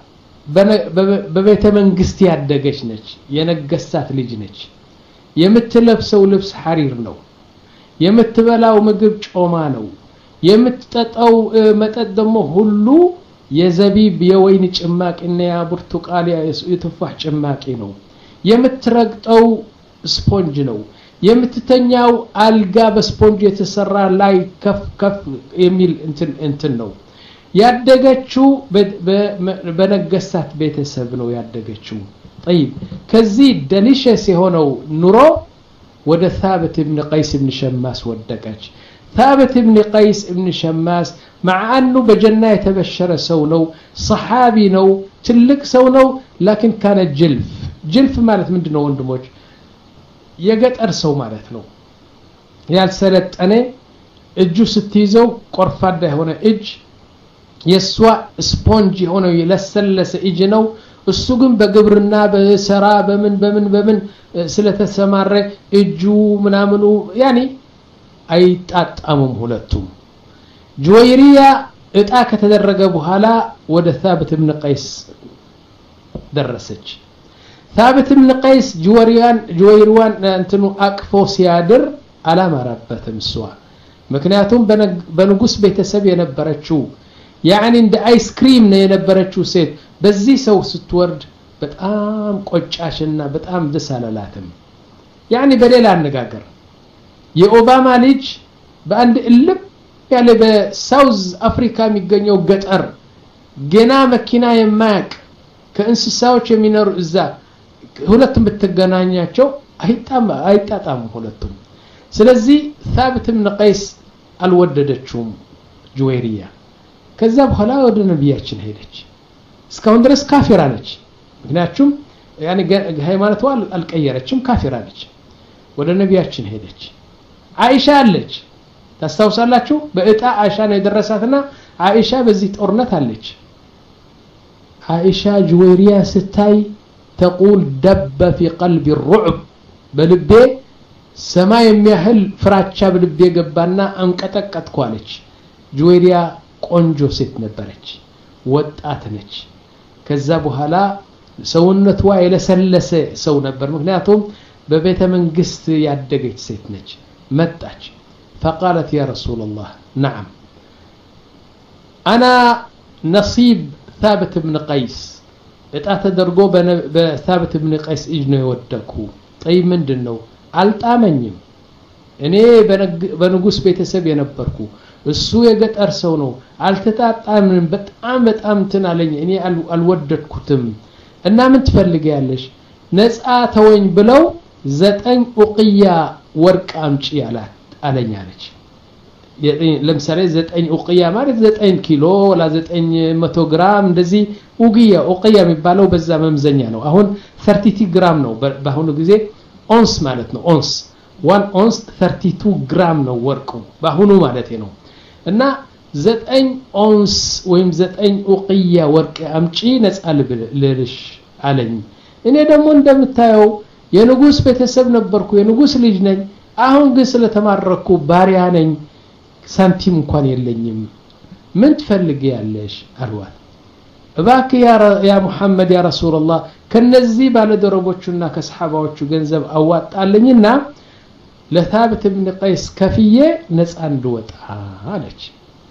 በቤተ መንግስት ያደገች ነች የነገስታት ልጅ ነች የምትለብሰው ልብስ ሐሪር ነው የምትበላው ምግብ ጮማ ነው የምትጠጣው መጠጥ ደግሞ ሁሉ የዘቢብ የወይን ጭማቂና የብርቱካን የቱፋህ ጭማቂ ነው የምትረግጠው ስፖንጅ ነው የምትተኛው አልጋ በስፖንጅ የተሰራ ላይ ከፍ ከፍ የሚል እንትን እንትን ነው ያደገችው በነገስታት ቤተሰብ ነው ያደገችው طيب ከዚህ ደሊሸስ የሆነው ኑሮ ወደ ثابت ابن قيس ابن شماس ወደቀች ثابت ابن قيس ابن شماس مع انه بجنة يتبشر سو ነው صحابي ነው ትልቅ ሰው ነው لكن كان جلف جلف ማለት ምንድነው ወንድሞች የገጠር ሰው ማለት ነው ያልሰለጠነ እጁ ስትይዘው ቆርፋዳ የሆነ እጅ የሷ ስፖንጅ ሆኖ የለሰለሰ እጅ ነው እሱ ግን በግብርና በሰራ በምን በምን በምን ስለተሰማረ እጁ ምናምኑ ያኒ አይጣጣሙም ሁለቱም ጁወይሪያ እጣ ከተደረገ በኋላ ወደ ثابت ابن قيس ደረሰች ثابت ابن قيس ጁወይሪያን ጁወይሪዋን እንትኑ አቅፎ ሲያድር አላማራበትም እሷ ምክንያቱም በንጉስ ቤተሰብ የነበረችው يعني እንደ አይስክሪም ነው የነበረችው ሴት በዚህ ሰው ስትወርድ በጣም ቆጫሽና በጣም ደስ አላላትም يعني በሌላ አነጋገር የኦባማ ልጅ በአንድ እልብ ያለ በሳውዝ አፍሪካ የሚገኘው ገጠር ገና መኪና የማያቅ ከእንስሳዎች የሚኖር እዛ ሁለቱም በተገናኛቸው አይጣም አይጣጣም ሁለቱም ስለዚህ ثابت بن قيس አልወደደችውም ጁዌሪያ ከዛ በኋላ ወደ ነብያችን ሄደች እስካሁን ድረስ ካፊራ ነች ምክንያቱም ያኒ ሃይማኖቷ አልቀየረችም ካፊራ ነች ወደ ነብያችን ሄደች አይሻ አለች ታስታውሳላችሁ በእጣ አይሻ ነው የደረሳትና አይሻ በዚህ ጦርነት አለች አይሻ ጁዌሪያ ስታይ تقول دب في قلب الرعب በልቤ ሰማይ የሚያህል ፍራቻ በልቤ ገባና አንቀጠቀጥኩ አለች ጁዌሪያ ቆንጆ ሴት ነበረች ወጣት ነች ከዛ በኋላ ሰውነቷ የለሰለሰ ሰው ነበር ምክንያቱም በቤተ መንግስት ያደገች ሴት ነች መጣች فقالت يا رسول الله نعم انا نصيب ثابت بن قيس እጣ ተደርጎ በثابت بن قيس እጅ ነው የወደኩ طيب ምንድነው አልጣመኝም እኔ በንጉስ ቤተሰብ የነበርኩ እሱ የገጠር ሰው ነው አልተጣጣምንም በጣም በጣም ተናለኝ እኔ አልወደድኩትም እና ምን ትፈልጊያለሽ ነፃ ተወኝ ብለው ዘጠኝ ኡቅያ ወርቅ አምጪ ያላት አለኝ አለች ለምሳሌ ዘጠኝ ኡቅያ ማለት ዘጠኝ ኪሎ ወላ ዘጠኝ መቶ ግራም እንደዚህ ኡቅያ ኡቅያ የሚባለው በዛ መምዘኛ ነው አሁን ሰላሳ ግራም ነው በአሁኑ ጊዜ ኦንስ ማለት ነው ኦንስ one ounce thirty-two ግራም ነው ወርቁ በአሁኑ ማለት ነው እና ዘጠኝ ኦንስ ወይም ዘጠኝ ኡቅያ ወርቅ አምጪ ነፃ ልልሽ አለኝ እኔ ደግሞ እንደምታየው የንጉስ ቤተሰብ ነበርኩ የንጉስ ልጅ ነኝ አሁን ግን ስለተማረኩ ባሪያ ነኝ ሳንቲም እንኳን የለኝም ምን ትፈልጊያለሽ አልዋት እባክ ያ ያ ሙሐመድ ያ ረሱላህ ከነዚህ ባለደረቦቹና ከሰሃባዎቹ ገንዘብ አዋጣልኝና ለثابت بن قيس ከፍዬ ነፃ እንድወጣ አለች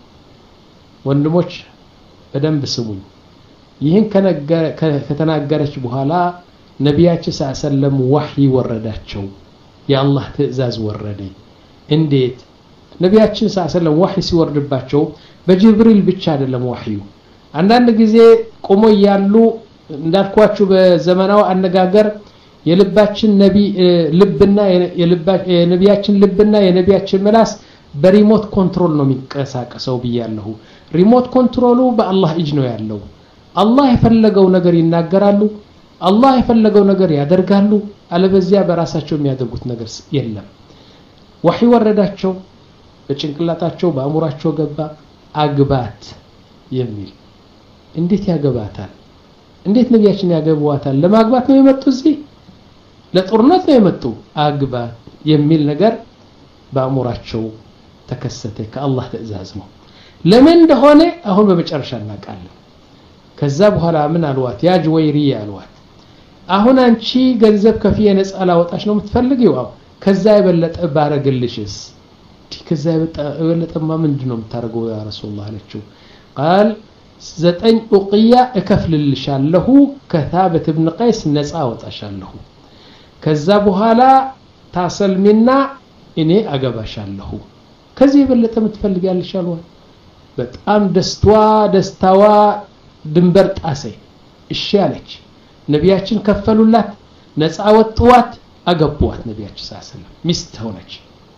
ወንድሞች በደንብ ስሙኝ ይህን ከተናገረች በኋላ ነብያችን ሰለላሁ ወህይ ወረዳቸው የአላህ ትእዛዝ ወረደ እንዴት ነብያችን ሰለላሁ ወህይ ሲወርድባቸው በጅብሪል ብቻ አይደለም ወህዩ አንዳንድ ጊዜ ቆሞ ያሉ እንዳልኳችሁ በዘመናው አነጋገር የልባችን ነቢ ልብና የነቢያችን ልብና የነቢያችን ምላስ በሪሞት ኮንትሮል ነው የሚንቀሳቀሰው ብያለሁ ሪሞት ኮንትሮሉ በአላህ እጅ ነው ያለው አላህ የፈለገው ነገር ይናገራሉ አላህ የፈለገው ነገር ያደርጋሉ አለበዚያ በራሳቸው የሚያደርጉት ነገር የለም ወህይ ወረዳቸው በጭንቅላታቸው በአእምሯቸው ገባ አግባት የሚል እንዴት ያገባታል እንዴት ነብያችን ያገቧታል ለማግባት ነው የመጡት እዚህ ለጦርነት ነው የመጡ አግባት የሚል ነገር በአእምሯቸው ተከሰተ ከአላህ ትእዛዝ ነው ለምን እንደሆነ አሁን በመጨረሻ እናቃለን ከዛ በኋላ ምን አልዋት ያ ጁዌሪያ አልዋት አሁን አንቺ ገንዘብ ከፍዬ ነፃ ላወጣሽ ነው የምትፈልጊው አው ከዛ የበለጠ ባረግልሽስ ከዛ የበለጠማ ምንድነው የምታረገው ያ ረሱላህ አለችው قال ዘጠኝ ኡቅያ እከፍልልሻለሁ ከثابت بن قيس ነፃ አወጣሻለሁ ከዛ በኋላ ታሰልሚና እኔ አገባሻለሁ ከዚህ የበለጠ የምትፈልጊያለሽ አልዋት በጣም ደስቷ ደስታዋ ድንበር ጣሰ እሺ አለች ነብያችን ከፈሉላት ነፃ ወጥዋት አገቧት ነብያችን ሰለላሁ ሚስት ሆነች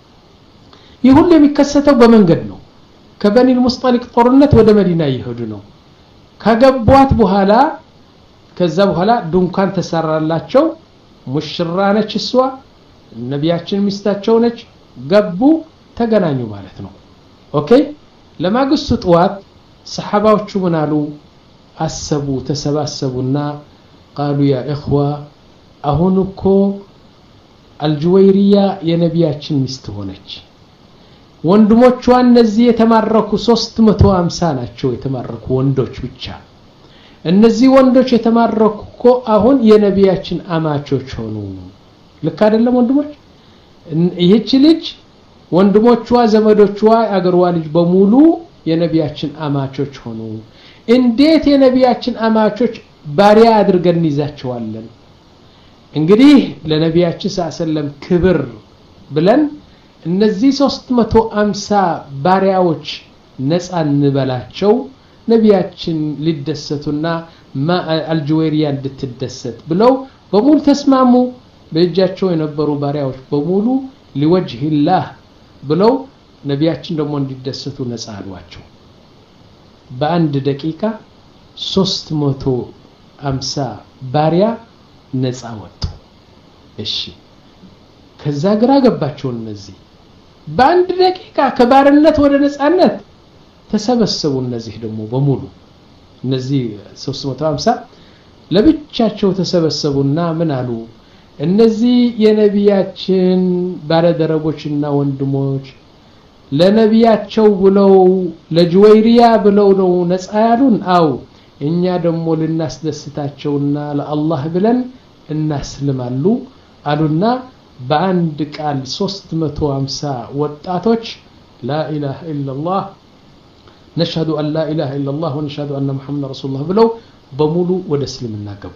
ይሁን የሚከሰተው በመንገድ ነው ከበኒ ሙስጠሊቅ ጦርነት ወደ መዲና ይሄዱ ነው ካገቧት በኋላ ከዛ በኋላ ዱንካን ተሰራላቸው ሙሽራ ነች እሷ ነብያችን ሚስታቸው ነች ገቡ ተገናኙ ማለት ነው ኦኬ ለማግስቱ ጧት ሰሃባዎቹ ምን አሉ አሰቡ ተሰባሰቡና قالوا يا اخوه አሁንኮ አልጁዌሪያ የነብያችን ሚስት ሆነች ወንድሞቿ እነዚህ የተማረኩ ሶስት መቶ ሃምሳ ናቸው የተማረኩ ወንዶች ብቻ እነዚህ ወንዶች የተማረኩ አሁን የነብያችን አማቾች ሆኑ ልክ አይደለም ወንድሞች ይህች ልጅ ወንድሞቿ ዘመዶቿ አገርዋ ልጅ በሙሉ የነብያችን አማቾች ሆኑ እንዴት የነብያችን አማቾች ባሪያ አድርገን ይዛቸዋለን እንግዲህ ለነብያችን ሰለላሁ ክብር ብለን እነዚህ ሶስት መቶ ሃምሳ ባሪያዎች ነፃ እንበላቸው ነብያችን ሊደሰቱና አልጁዌሪያ እንድትደሰት ብለው በሙሉ ተስማሙ በእጃቸው የነበሩ ባሪያዎች በሙሉ لوجه الله ብለው ነቢያችን ደግሞ እንዲደሰቱ ነፃ አሏቸው በአንድ ደቂቃ ሶስት መቶ ሃምሳ ባሪያ ነፃ ወጡ እሺ ከዛ ግራ ገባቸው እነዚህ በአንድ ደቂቃ ከባርነት ወደ ነፃነት ተሰበሰቡ እነዚህ ደግሞ በሙሉ እነዚህ ሶስት መቶ ሃምሳ ለብቻቸው ተሰበሰቡና ምን አሉ እነዚህ የነቢያችን ባለደረቦችና ወንድሞች ለነቢያቸው ብለው ለጁወይሪያ ብለው ነው ነፃ ያሉን አው እኛ ደግሞ ልናስደስታቸውና ለአላህ ብለን እናስልማሉ አሉና በአንድ ቃል ሶስት መቶ ሃምሳ ወጣቶች لا اله الا الله نشهد ان لا اله الا الله ونشهد ان محمد رسول الله ብለው በሙሉ ወደ እስልምና ገቡ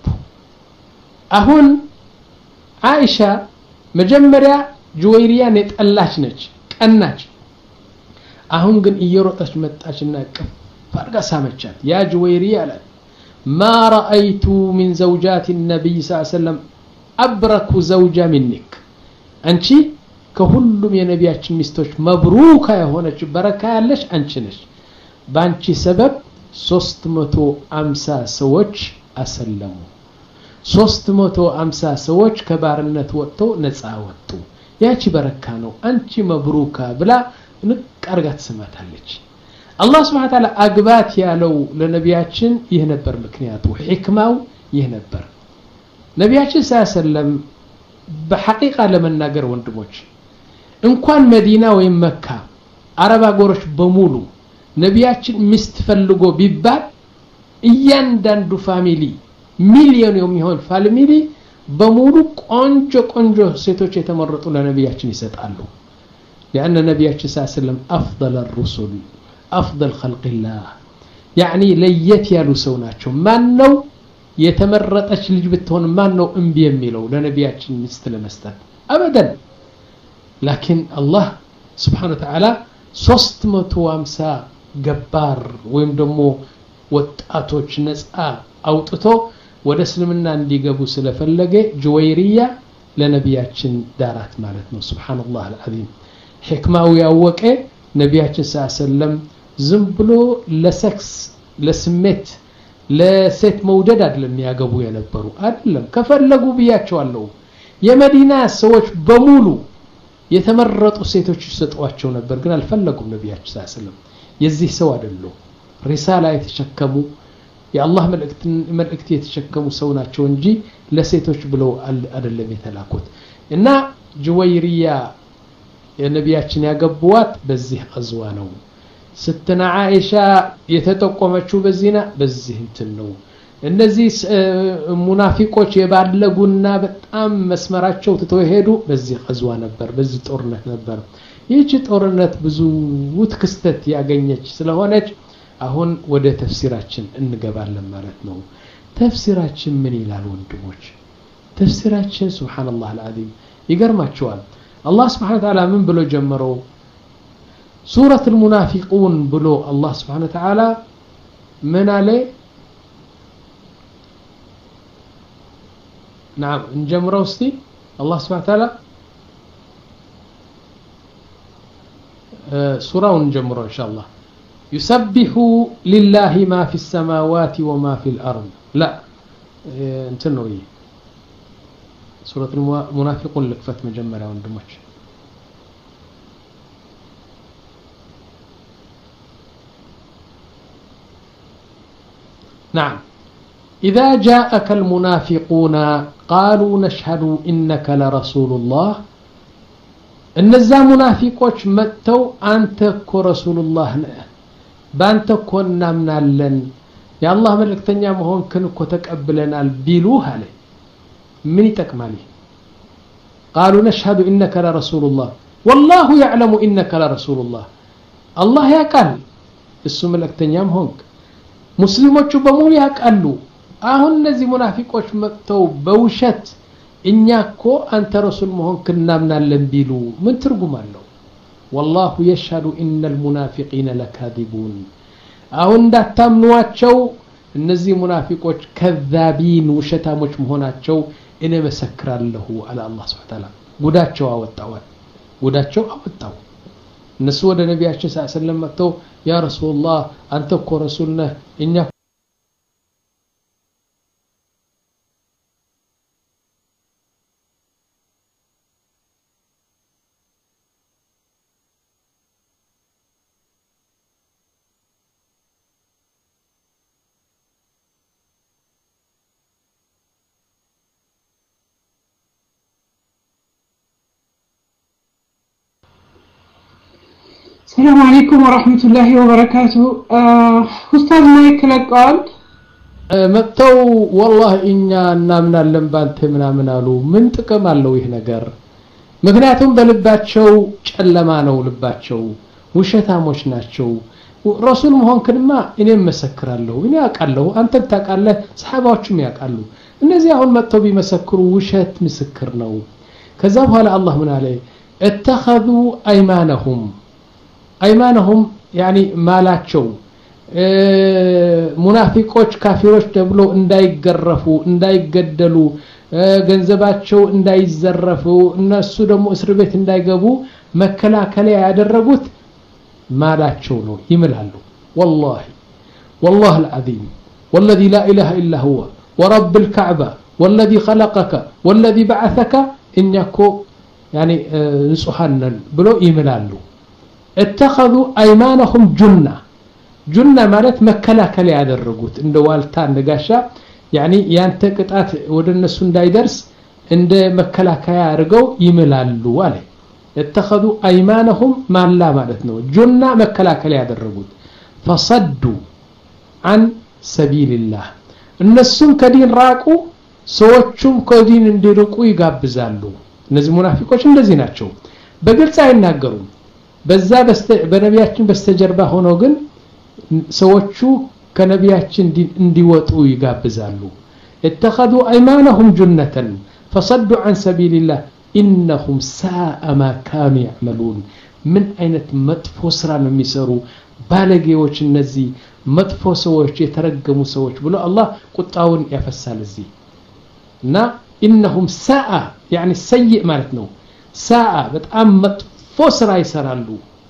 አሁን አይሻ መጀመሪያ ጁወይሪያን የጠላች ነች ቀናች አሁን ግን እየሮጠች መጣችና ቀፍ ፈርጋ ሳመቻት ያ ጁወይሪያ አለ ما رايت من زوجات النبي صلى الله عليه وسلم ابرك زوجة منك አንቺ ከሁሉም የነቢያችን ሚስቶች መብሩካ የሆነች በረካ ያለሽ አንቺ ነሽ ባንቺ ሰበብ ሶስት መቶ ሃምሳ ሰዎች አሰለሙ ሶስት መቶ ሃምሳ ሰዎች ከባርነት ወጥተው ነፃ ወጡ ያቺ በረካ ነው አንቺ መብሩካ ብላ ንቀርጋት ስማታለች አላህ Subhanahu Ta'ala አግባት ያለው ለነቢያችን ይህ ነበር ምክንያቱ ህክማው ይህ ነበር ነቢያችን ሰለም በሐቂቃ ለመናገር ወንድሞች እንኳን መዲና ወይ መካ አረብ አገሮች በሙሉ ነቢያችን ሚስት ፈልጎ ቢባል እያንዳንዱ ፋሚሊ ሚሊዮን የሚሆን ፋሚሊ በሙሉ ቆንጆ ቆንጆ ሴቶች የተመረጡ ለነቢያችን ይሰጣሉ لأن ነቢያችን ሰለም أفضل الرسل أفضل خلق الله يعني ለየት ያሉ ሰው ናቸው ማን ነው የተመረጠች ልጅ ብትሆን ማን ነው እንቢ የሚለው ለነቢያችን ሚስት ለመስጠት አበደን لكن الله سبحانه وتعالى ሶስት መቶ ሃምሳ ገባር ወይም ደግሞ ወጣቶች ነፃ አውጥቶ ወደ እስልምና እንዲገቡ ስለፈለገ ጁወይሪያ ለነቢያችን ዳራት ማለት ነው ሱብሃንአላህ አልዓዚም ህክማው ያወቀ ነቢያችን ሰለም ዝም ብሎ ለሰክስ ለስሜት ለሴት መውደድ አይደለም ያገቡ የነበሩ አይደለም ከፈለጉ ቢያቸዋለሁ የመዲና ሰዎች በሙሉ የተመረጡ ሴቶች ይሰጧቸው ነበር ግን አልፈለጉም ነቢያችን ሰለም የዚህ ሰው አይደለም ሪሳላ የተሸከሙ የአላህ መልእክት መልእክት የተሸከሙ ሰው ናቸው እንጂ ለሴቶች ብለው አይደለም የተላኩት እና ጁወይሪያ የነቢያችን ያገቡዋት በዚህ አዝዋ ነው ስትና አይሻ የተጠቆመችው በዚህና በዚህ እንትን ነው እነዚህ ሙናፊቆች የባለጉና በጣም መስመራቸው ተተው ሄዱ በዚህ አዝዋ ነበር በዚህ ጦርነት ነበር ይህች ጦርነት ብዙ ውትክስተት ያገኘች ስለሆነች አሁን ወደ ተፍሲራችን እንገባለን ማለት ነው ተፍሲራችን ምን ይላል ወንድሞች ተፍሲራችን ሱብሃንአላህ አልዓዚም ይገርማችኋል الله سبحانه وتعالى من بلو جمرو سورة المنافقون بلو الله سبحانه وتعالى من عليه نعم نجمرو استي الله سبحانه وتعالى آه سورة نجمرو إن شاء الله يسبح لله ما في السماوات وما في الأرض لا آه انتنوي سورة المنافقون لكفت مجمرة وندمج نعم إذا جاءك المنافقون قالوا نشهد إنك لرسول الله النزا منافقوش متو أنت كرسول الله بانت كنا من اللن يا الله ملك تنيا مهون كنكو تقبلنا البيلوها لي من تكمالي قالوا نشهد إنك لرسول الله والله يعلم إنك لرسول الله الله يقال السم لك تنيام هونك مسلموቹ በሙሉ ያቃሉ አሁን እነዚህ ሙናፊቆች መጥተው በውሸት እኛኮ አንተ ረሱል መሆንክ እናምናለን ቢሉ ምን ትርጉም አለው والله يشهد إن المنافقين لكاذبون አሁን እንዳታምኗቸው እነዚህ ሙናፊቆች ከዛቢን ውሸታሞች መሆናቸው እኔ መሰክራለሁ አለ አላህ Subhanahu Ta'ala ጉዳቸው አወጣው ጉዳቸው አወጣው እነሱ ወደ ነብያችን ሰለላሁ ዐለይሂ ወሰለም መጥተው ያ ረሱላህ አንተ እኮ ረሱል ነህ እኛ السلام عليكم ورحمة الله وبركاته. أستاذ مايك لقال መጥተው والله እኛ እናምናለን ባንተ ምናምን አሉ ምን ጥቅም አለው ይሄ ነገር ምክንያቱም በልባቸው ጨለማ ነው ልባቸው ውሸታሞች ናቸው ረሱል መሆንክንማ እኔም መሰክራለሁ እኔ አውቃለሁ አንተ ታውቃለህ ሰሃባዎችም ያውቃሉ እነዚህ አሁን መጥተው ቢመሰክሩ ውሸት ምስክር ነው ከዛ በኋላ አላህ ምን አለ اتخذوا ايمانهم ايمانهم يعني ማላቸው ሙናፊቆች ካፊሮች ተብሎ እንዳይገረፉ እንዳይገደሉ ገንዘባቸው እንዳይዘረፉ እነሱ ደግሞ እስር ቤት እንዳይገቡ መከላከያ ያደረጉት ማላቸው ነው ይምላሉ والله والله العظيم والذي لا اله الا هو ورب الكعبه والذي خلقك والذي بعثك انكم يعني نصحنا بلو يملالو اتخذوا ايمانهم جنة جنة ማለት መከላከል ያደረጉት እንደ ዋልታ እንደ ጋሻ يعني ያንተ ቅጣት ወደ እነሱ እንዳይደርስ እንደ መከላከያ አድርገው ይምላሉ አለ اتخذوا ايمانهم ማላ ማለት ነው جنة መከላከል ያደረጉት فصدوا عن سبيل الله እነሱም ከዲን ራቁ ሰዎቹም ከዲን እንዲርቁ ይጋብዛሉ እነዚህ ሙናፊቆች እንደዚህ ናቸው በግልጽ አይናገሩም በዛ በነቢያችን በስተጀርባ ሆኖ ግን ሰዎቹ ከነቢያችን እንዲወጡ ይጋብዛሉ اتخذوا ايمانهم جنة فصدوا عن سبيل الله انهم ساء ما كانوا يعملون من አይነት መጥፎ ስራ ነው የሚሰሩ ባለጌዎች እነዚህ መጥፎ ሰዎች የተረገሙ ሰዎች ብሎ አላህ ቁጣውን ያፈሳል እዚህ እና انهم ساء يعني سيء ማለት ነው ساء በጣም መጥፎ ስራ ይሰራሉ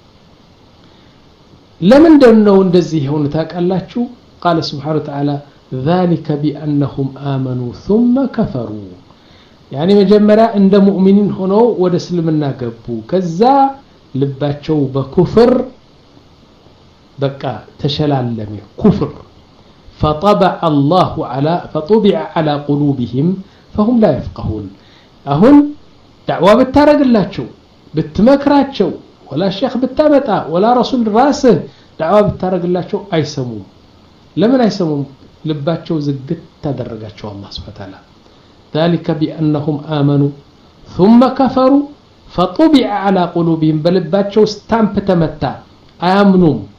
لمن دنو እንደዚህ ሆነ ታቃላችሁ قال سبحانه وتعالى ذلك بانهم امنوا ثم كفروا يعني መጀመሪያ እንደ ሙእሚኒን ሆነው ወደ እስልምና ገቡ ከዛ ልባቸው በኩፍር በቃ ተሸላለመ ኩፍር فطبع الله على فطبع على قلوبهم فهم لا يفقهون አሁን دعوه ብታረግላቸው ብትመክራቸው ولا شيخ بتابتا ولا رسول راسه دعوه بتارغلاچو ايسمو لمن ايسمو لباچو زغت تدرغاچو الله سبحانه وتعالى ذلك بانهم امنوا ثم كفروا فطبع على قلوبهم بلباچو ستامب تمتا ايامنوا